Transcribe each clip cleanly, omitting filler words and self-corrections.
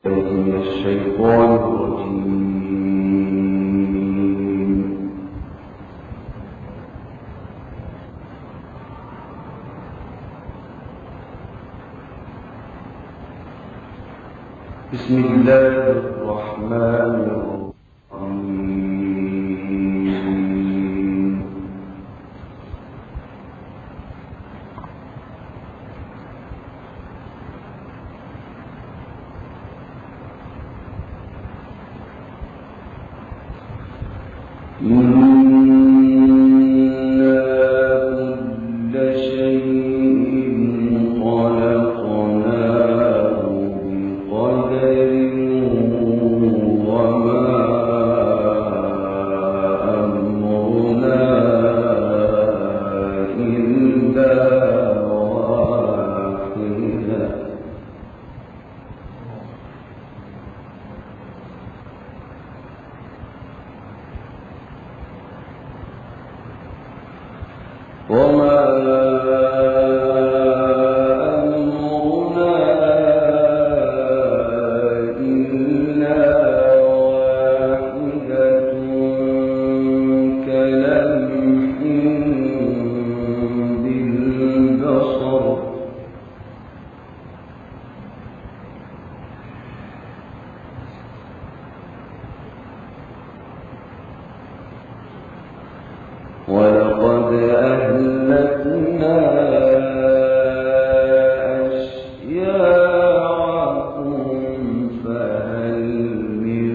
من الشيطان الرجيم. بسم الله الرحمن الرحيم. ولقد أهلكنا أشياعكم فهل من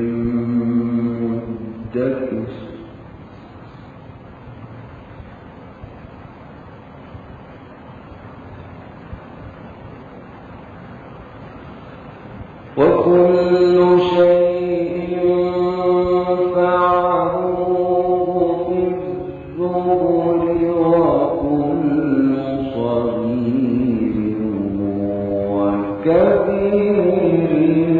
مدكر وكل شيء فعلوه في الزبر وكل صغير وكبير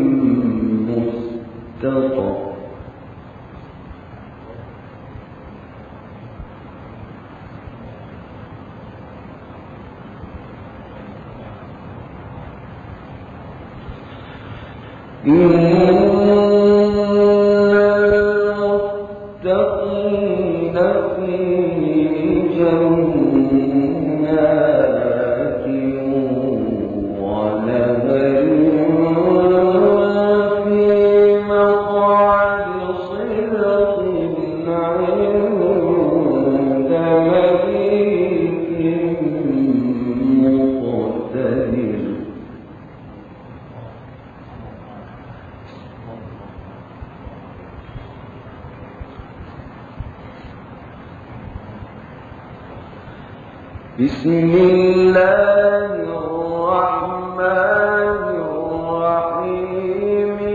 مستطر. إن المتقين في جنات ونهر في مقعد صدق عند مليك مقتدر. بسم الله الرحمن الرحيم.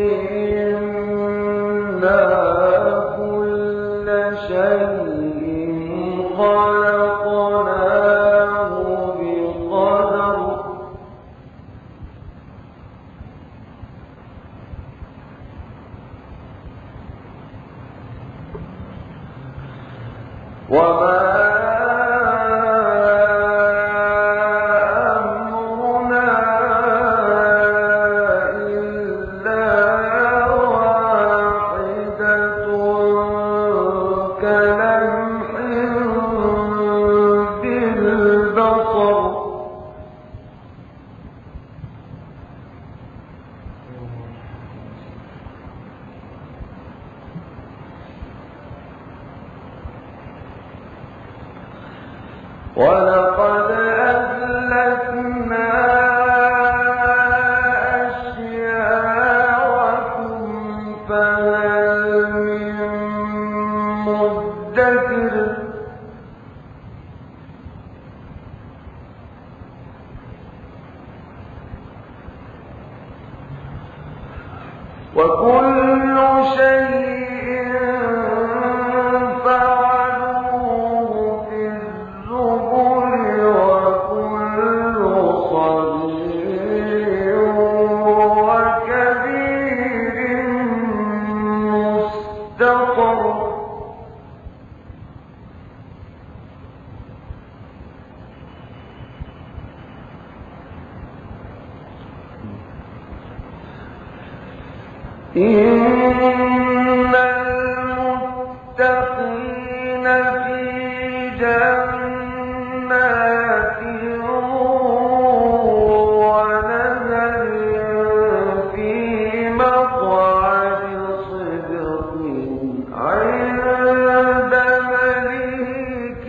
إنا كل شيء خلقناه بقدر. وما ولقد أهلكنا أشياعكم فهل من مدكر. وكل شيء إن المتقين في جنات ونهر في مقعد صدق عند مليك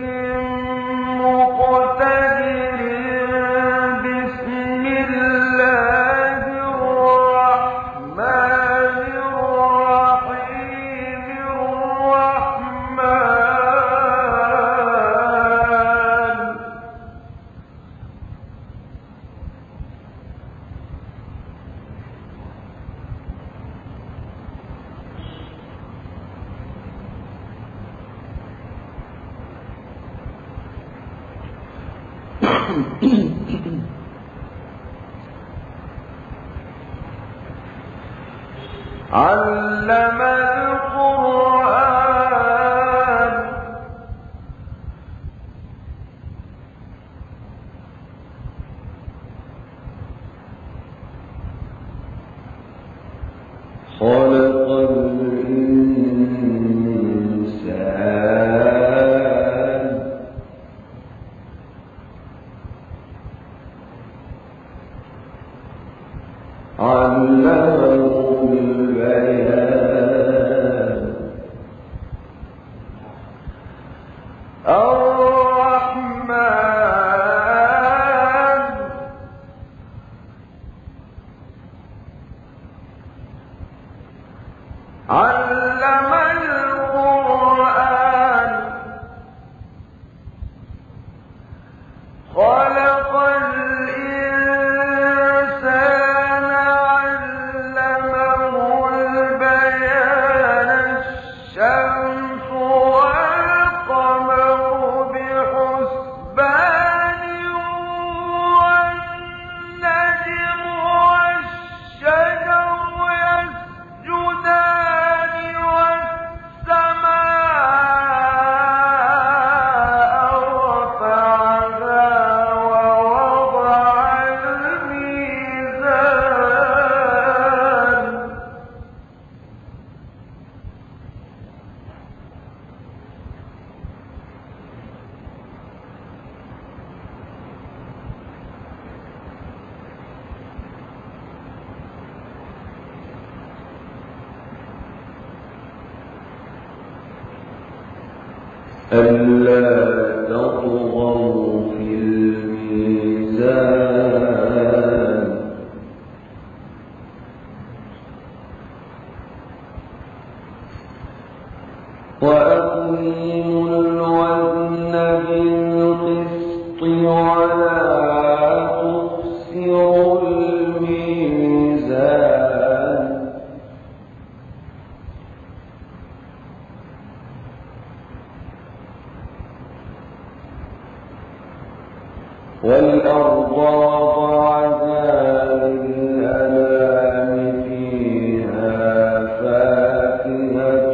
مقتدر بسم الله الرحمن الرحيم الرحمن علم القرآن خلق الإنسان علمه البيان الرحمن علم القرآن خلق الإنسان علمه البيان الشمس والقمر بحسبان والنجم والشجر يسجدان والسماء رفعها ووضع الميزان ألا تطغوا في الميزان وأقيموا الوزن بالقسط ولا تخسروا الميزان والأرض وضعها للأنام فيها فاكهة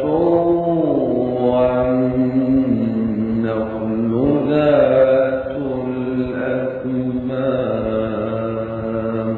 والنخل ذات الأكمام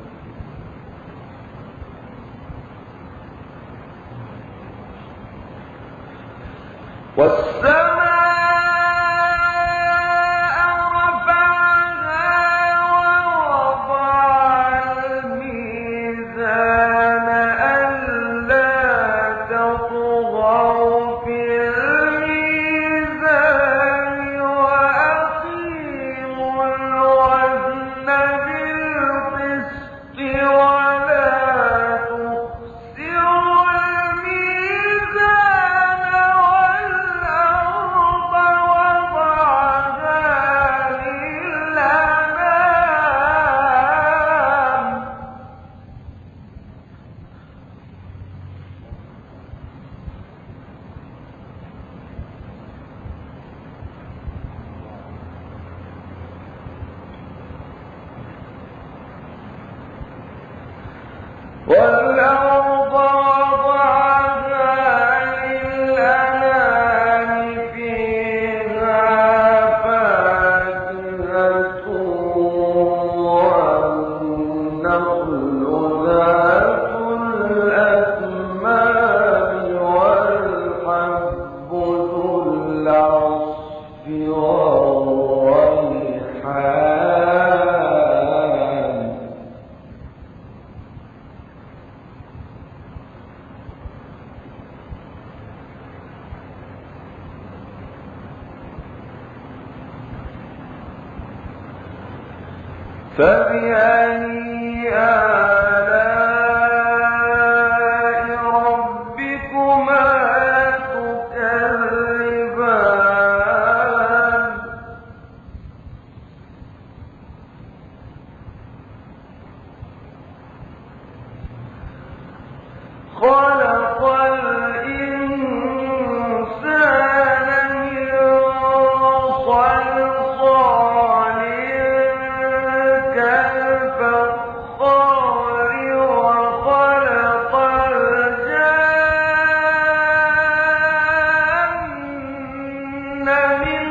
والأرض وضعها للأنام فيها فاكهة والنخل ذات الأكمام فبأي آلاء ربكما تكذبان خلق الإنسان من صلصال كالفخار وخلق الجن من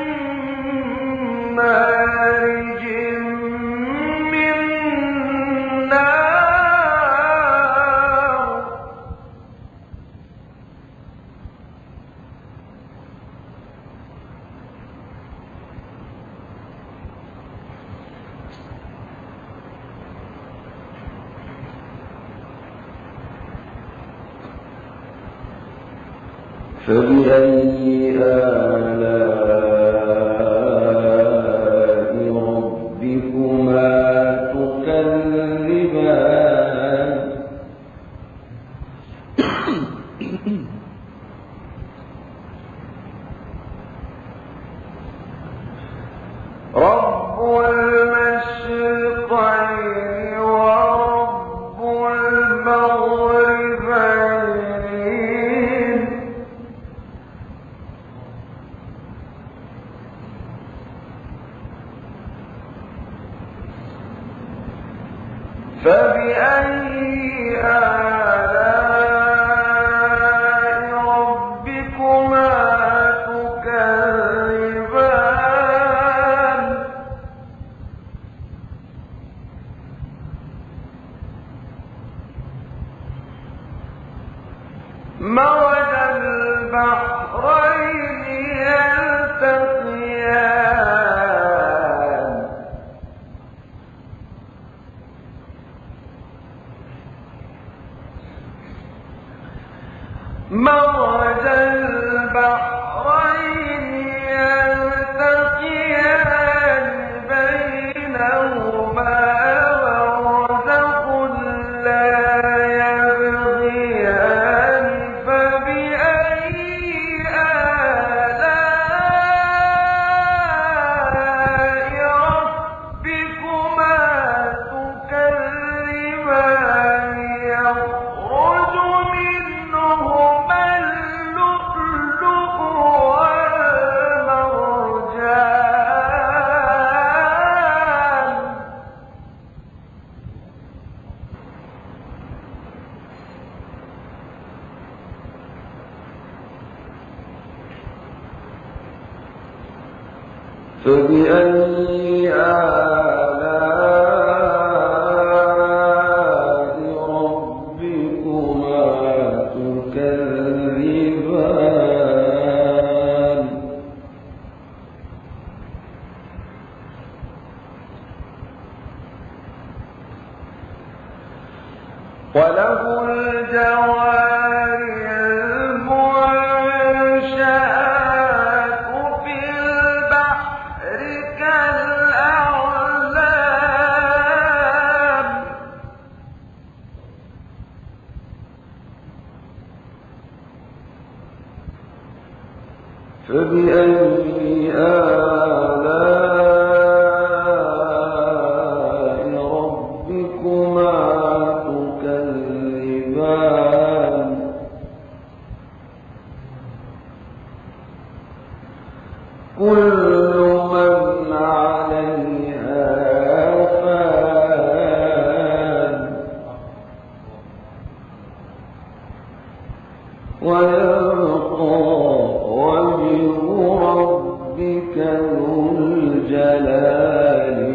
مارج من نار فبأي آلاء ربكما تكذبان رب المشرقين ورب المغربين فبأي آلاء ربكما تكذبان مرج البحرين يلتقيان مرج البحرين يلتقيان بينهما برزخ لا يبغيان فبأي آلاء ربكما تكذبان يخرج منهما اللؤلؤ والمرجان فبأي آلاء ربكما تكذبان وله الجوار المنشآت في البحر كالأعلام فبأي آلاء ربكما تكذبان كل من عليها فان ويبقى وجه ربك ذو الجلال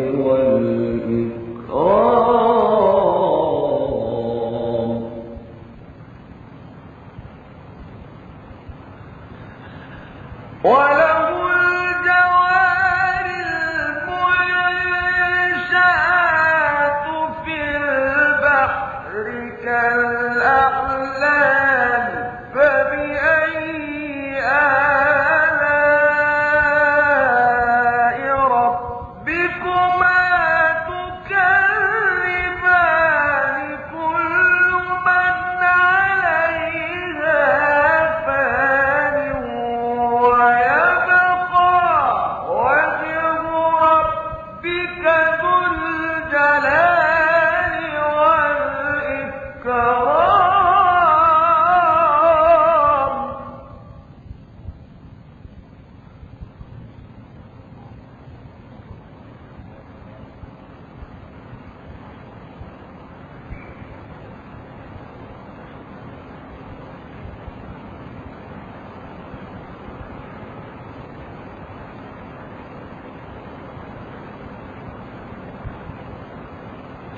والإكرام وله الجوار المنشآت في البحر كالأعلام فبأي آلاء ربكما تكذبان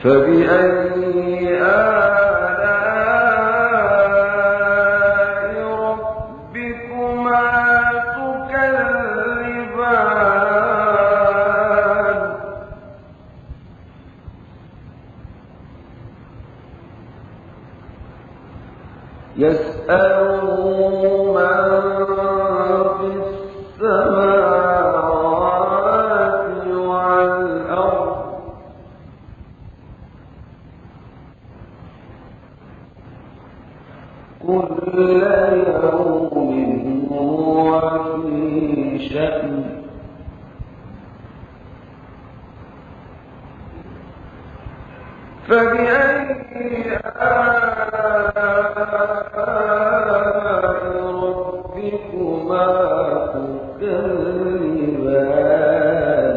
فبأي آلاء ربكما تكذبان يسأله من في السماوات والأرض كل يوم هو في شأن فبأي آلاء ربكما تكذبان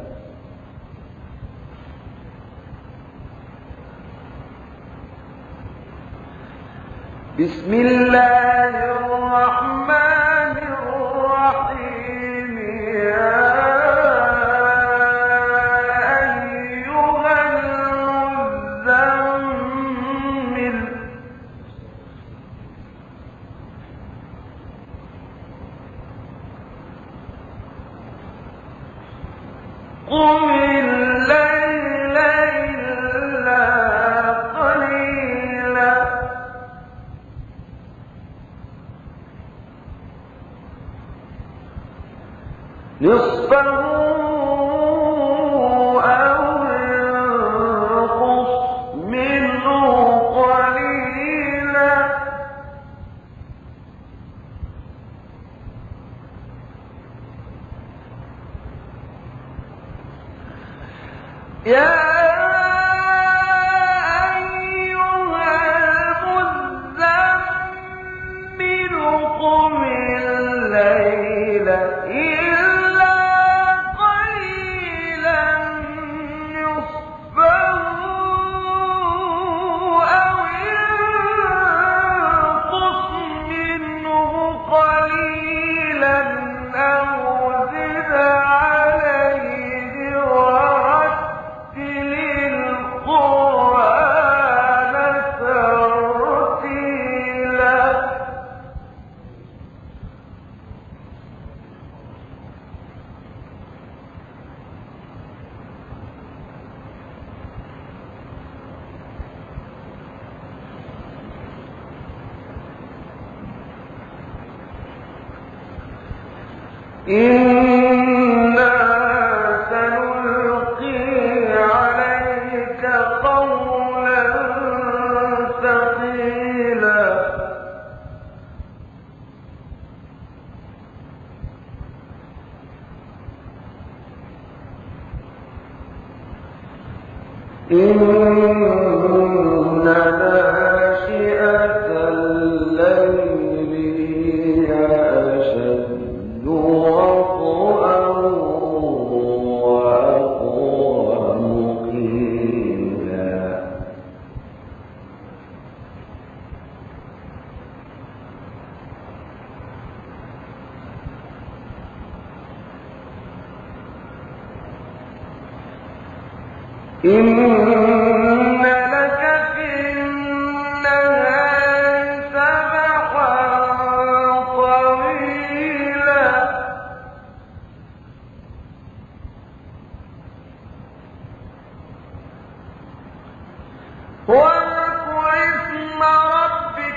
بسم الله الرحمن الرحيم يا أيها المزمل قم الليل إلا قليلا نصفه أو انقص منه قليلا يا أيها المزمل قم الليل إلا قليلا نصفه أو انقص منه قليلا أو زد عليه ورتل القرآن ترتيلا إنا سنلقي عليك قولا ثقيلا إن ناشئة الليل هي أشد وطئا وأقوم قيلا إن لك في النهار سبحا طويلا واذكر اسم ربك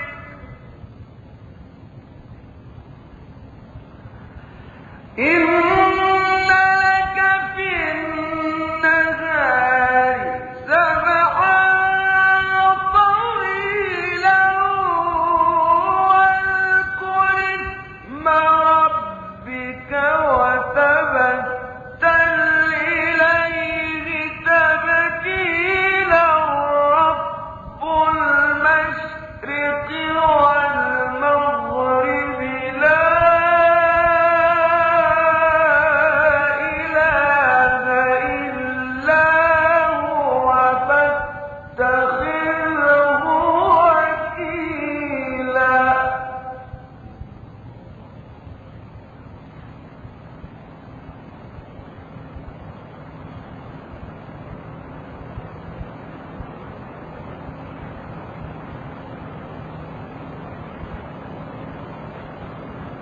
إن لك في النهار سبحا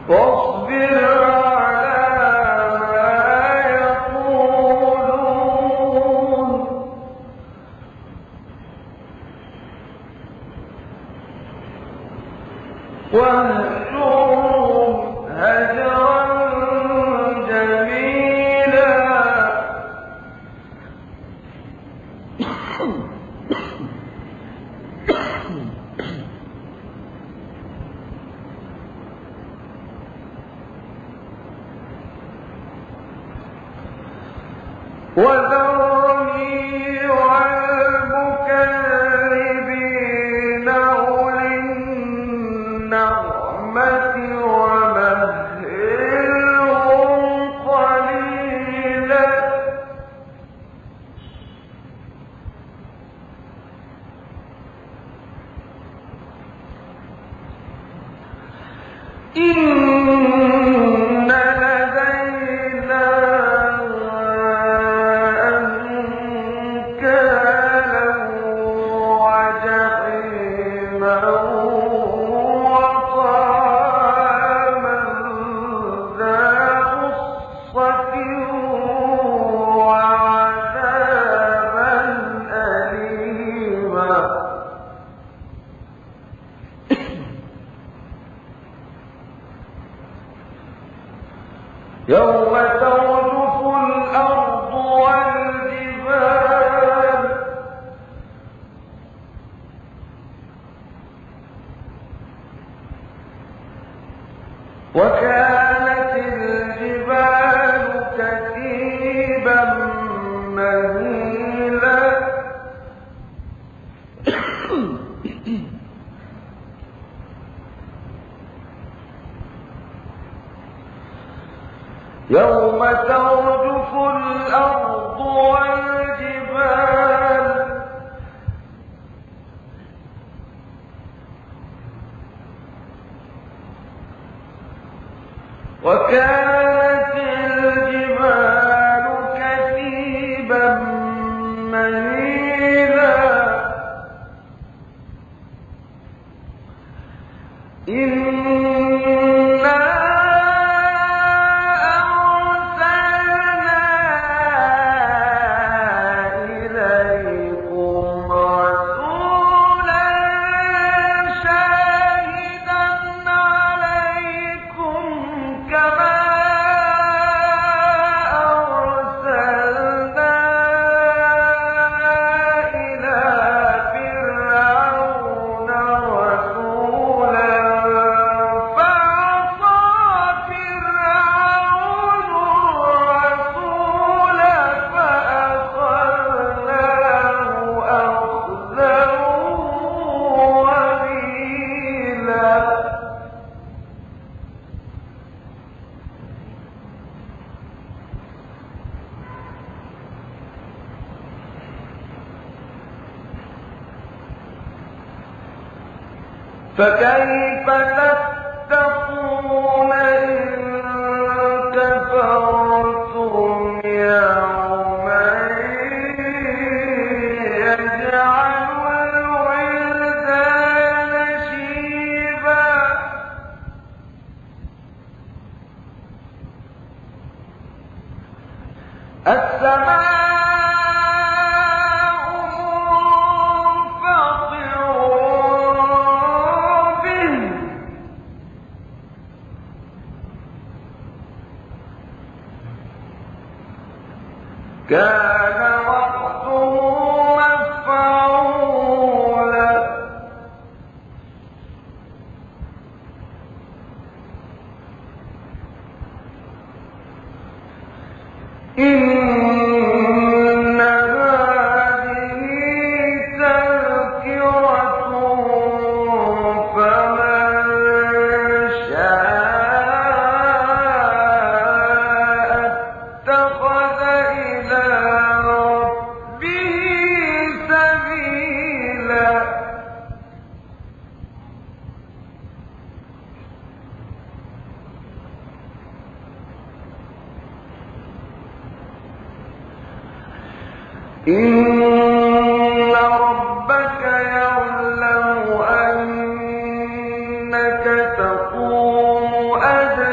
واصبر على ما يقولون واهجرهم هجرا جميلا وذرني والمكذبين أولي النعمة ومهلهم قليلا إن لدينا أنكالا وجحيما وطعاما ذا غصة وعذابا أليما يوم ترجف الأرض والجبال وكانت الجبال كثيبا مهيلا يوم ترجف الأرض والجبال وكانت الجبال كثيبا مهيلا فكيف تتقون إن كفرتم يوما يجعل الولدان شيبا السماء كان وقته مفعولا إن هذه تذكرة فمن شاء اتخذ إلى ربه سبيلا إن ربك يعلم أنك تقوم أدنى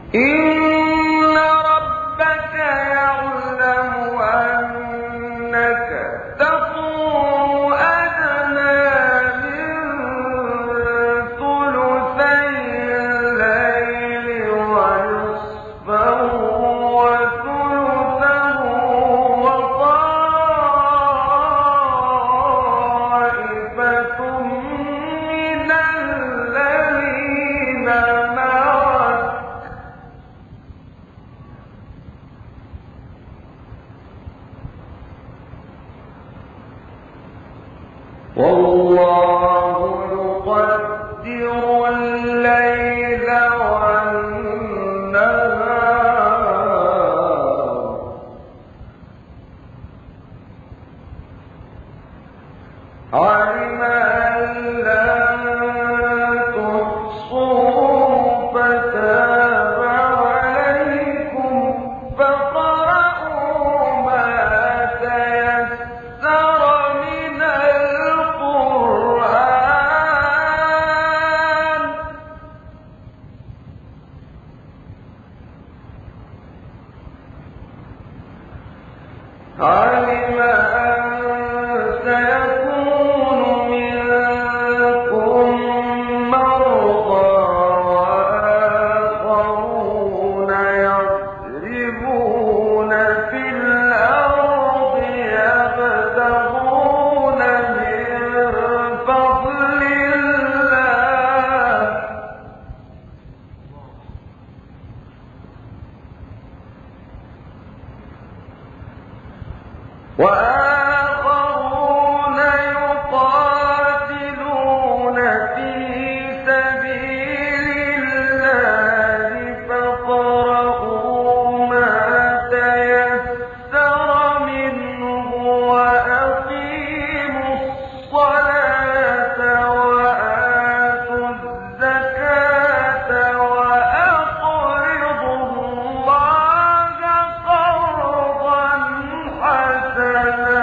إن ربك يعلم أنك تقوم أدنى من ثلثي الليل ونصفه وثلثه وطائفة من الذين معك والله يقدر الليل والنهار علم أن لن تحصوا فتاب عليكم فاقرؤوا ما تيسر من القرآن علم أن سيكون منكم مرضى وآخرون يضربون في الأرض يبتغون من فضل الله وآخرون يقاتلون في سبيل الله فاقرؤوا ما تيسر منه وأقيموا الصلاة وآتوا الزكاة وأقرضوا الله قرضا حسنا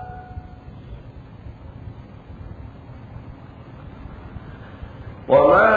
وما